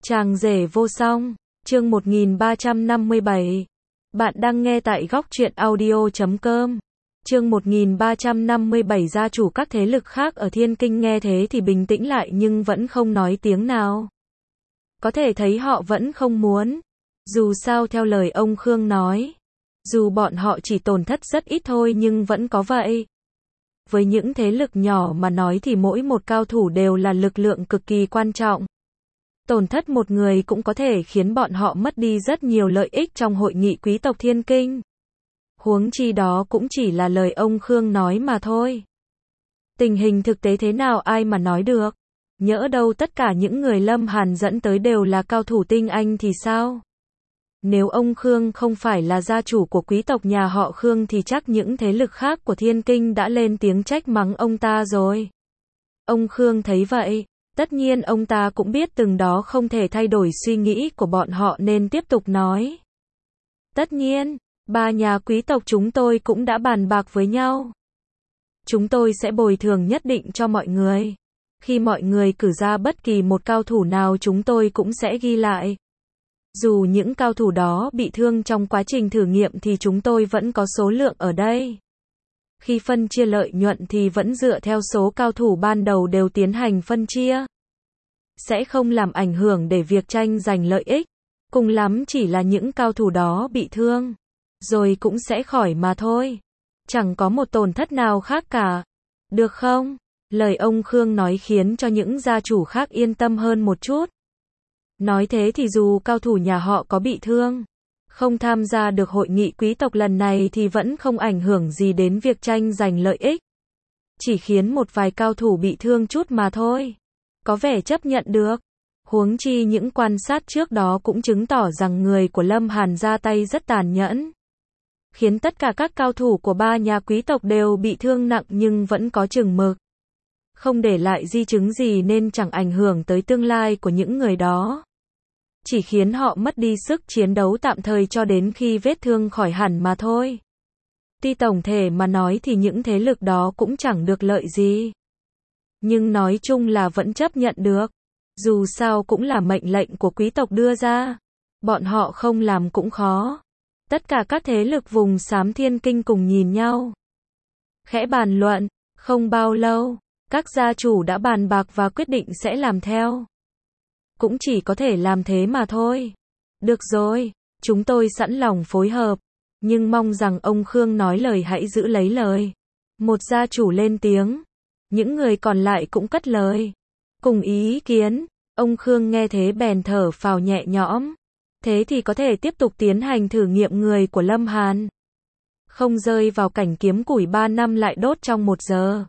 Chàng rể vô song, chương 1357. Bạn đang nghe tại góc truyện audio.com. Chương 1357. Gia chủ các thế lực khác ở Thiên Kinh nghe thế thì bình tĩnh lại nhưng vẫn không nói tiếng nào. Có thể thấy họ vẫn không muốn. Dù sao theo lời ông Khương nói, dù bọn họ chỉ tổn thất rất ít thôi nhưng vẫn có vậy. Với những thế lực nhỏ mà nói thì mỗi một cao thủ đều là lực lượng cực kỳ quan trọng. Tổn thất một người cũng có thể khiến bọn họ mất đi rất nhiều lợi ích trong hội nghị quý tộc Thiên Kinh. Huống chi đó cũng chỉ là lời ông Khương nói mà thôi. Tình hình thực tế thế nào ai mà nói được. Nhỡ đâu tất cả những người Lâm Hàn dẫn tới đều là cao thủ tinh anh thì sao? Nếu ông Khương không phải là gia chủ của quý tộc nhà họ Khương thì chắc những thế lực khác của Thiên Kinh đã lên tiếng trách mắng ông ta rồi. Ông Khương thấy vậy, tất nhiên ông ta cũng biết từng đó không thể thay đổi suy nghĩ của bọn họ nên tiếp tục nói. Tất nhiên, ba nhà quý tộc chúng tôi cũng đã bàn bạc với nhau. Chúng tôi sẽ bồi thường nhất định cho mọi người. Khi mọi người cử ra bất kỳ một cao thủ nào chúng tôi cũng sẽ ghi lại. Dù những cao thủ đó bị thương trong quá trình thử nghiệm thì chúng tôi vẫn có số lượng ở đây. Khi phân chia lợi nhuận thì vẫn dựa theo số cao thủ ban đầu đều tiến hành phân chia. Sẽ không làm ảnh hưởng để việc tranh giành lợi ích. Cùng lắm chỉ là những cao thủ đó bị thương. Rồi cũng sẽ khỏi mà thôi. Chẳng có một tổn thất nào khác cả. Được không? Lời ông Khương nói khiến cho những gia chủ khác yên tâm hơn một chút. Nói thế thì dù cao thủ nhà họ có bị thương, không tham gia được hội nghị quý tộc lần này thì vẫn không ảnh hưởng gì đến việc tranh giành lợi ích. Chỉ khiến một vài cao thủ bị thương chút mà thôi. Có vẻ chấp nhận được. Huống chi những quan sát trước đó cũng chứng tỏ rằng người của Lâm Hàn ra tay rất tàn nhẫn. Khiến tất cả các cao thủ của ba nhà quý tộc đều bị thương nặng nhưng vẫn có chừng mực. Không để lại di chứng gì nên chẳng ảnh hưởng tới tương lai của những người đó. Chỉ khiến họ mất đi sức chiến đấu tạm thời cho đến khi vết thương khỏi hẳn mà thôi. Tuy tổng thể mà nói thì những thế lực đó cũng chẳng được lợi gì. Nhưng nói chung là vẫn chấp nhận được. Dù sao cũng là mệnh lệnh của quý tộc đưa ra. Bọn họ không làm cũng khó. Tất cả các thế lực vùng xám Thiên Kinh cùng nhìn nhau. Khẽ bàn luận, không bao lâu, các gia chủ đã bàn bạc và quyết định sẽ làm theo. Cũng chỉ có thể làm thế mà thôi. Được rồi, chúng tôi sẵn lòng phối hợp. Nhưng mong rằng ông Khương nói lời hãy giữ lấy lời. Một gia chủ lên tiếng. Những người còn lại cũng cất lời. Cùng ý kiến, ông Khương nghe thế bèn thở phào nhẹ nhõm. Thế thì có thể tiếp tục tiến hành thử nghiệm người của Lâm Hàn. Không rơi vào cảnh kiếm củi 3 năm lại đốt trong 1 giờ.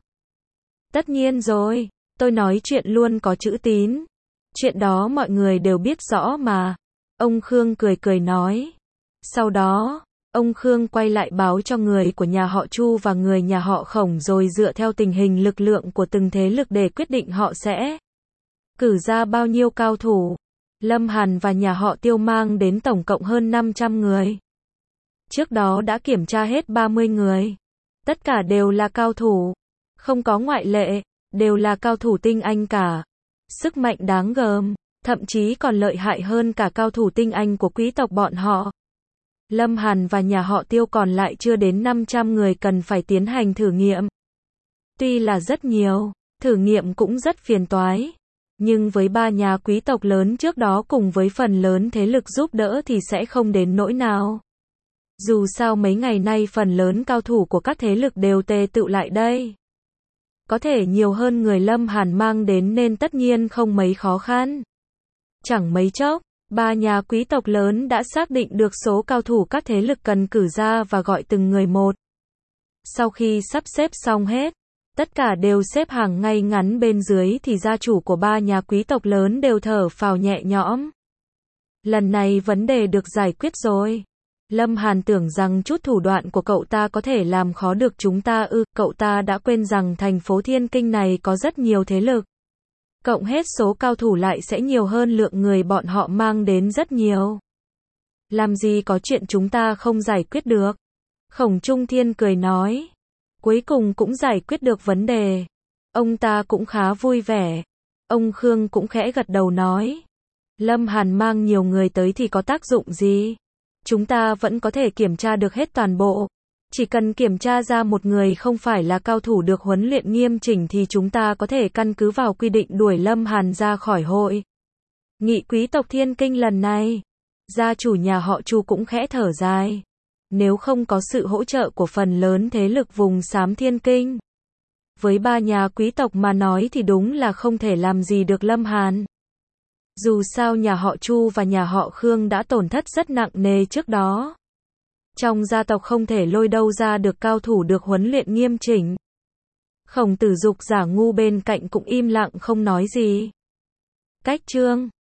Tất nhiên rồi, tôi nói chuyện luôn có chữ tín. Chuyện đó mọi người đều biết rõ mà. Ông Khương cười cười nói. Sau đó, ông Khương quay lại báo cho người của nhà họ Chu và người nhà họ Khổng rồi dựa theo tình hình lực lượng của từng thế lực để quyết định họ sẽ cử ra bao nhiêu cao thủ. Lâm Hàn và nhà họ Tiêu mang đến tổng cộng hơn 500 người. Trước đó đã kiểm tra hết 30 người. Tất cả đều là cao thủ. Không có ngoại lệ, đều là cao thủ tinh anh cả. Sức mạnh đáng gờm, thậm chí còn lợi hại hơn cả cao thủ tinh anh của quý tộc bọn họ. Lâm Hàn và nhà họ Tiêu còn lại chưa đến 500 người cần phải tiến hành thử nghiệm. Tuy là rất nhiều, thử nghiệm cũng rất phiền toái. Nhưng với ba nhà quý tộc lớn trước đó cùng với phần lớn thế lực giúp đỡ thì sẽ không đến nỗi nào. Dù sao mấy ngày nay phần lớn cao thủ của các thế lực đều tề tựu lại đây. Có thể nhiều hơn người Lâm Hàn mang đến nên tất nhiên không mấy khó khăn. Chẳng mấy chốc, ba nhà quý tộc lớn đã xác định được số cao thủ các thế lực cần cử ra và gọi từng người một. Sau khi sắp xếp xong hết, tất cả đều xếp hàng ngay ngắn bên dưới thì gia chủ của ba nhà quý tộc lớn đều thở phào nhẹ nhõm. Lần này vấn đề được giải quyết rồi. Lâm Hàn tưởng rằng chút thủ đoạn của cậu ta có thể làm khó được chúng ta ư, cậu ta đã quên rằng thành phố Thiên Kinh này có rất nhiều thế lực. Cộng hết số cao thủ lại sẽ nhiều hơn lượng người bọn họ mang đến rất nhiều. Làm gì có chuyện chúng ta không giải quyết được. Khổng Trung Thiên cười nói. Cuối cùng cũng giải quyết được vấn đề. Ông ta cũng khá vui vẻ. Ông Khương cũng khẽ gật đầu nói. Lâm Hàn mang nhiều người tới thì có tác dụng gì? Chúng ta vẫn có thể kiểm tra được hết toàn bộ. Chỉ cần kiểm tra ra một người không phải là cao thủ được huấn luyện nghiêm chỉnh thì chúng ta có thể căn cứ vào quy định đuổi Lâm Hàn ra khỏi hội nghị quý tộc Thiên Kinh lần này. Gia chủ nhà họ Chu cũng khẽ thở dài. Nếu không có sự hỗ trợ của phần lớn thế lực vùng xám Thiên Kinh, với ba nhà quý tộc mà nói thì đúng là không thể làm gì được Lâm Hàn. Dù sao nhà họ Chu và nhà họ Khương đã tổn thất rất nặng nề trước đó. Trong gia tộc không thể lôi đâu ra được cao thủ được huấn luyện nghiêm chỉnh. Khổng Tử Dục giả ngu bên cạnh cũng im lặng không nói gì. Cách chương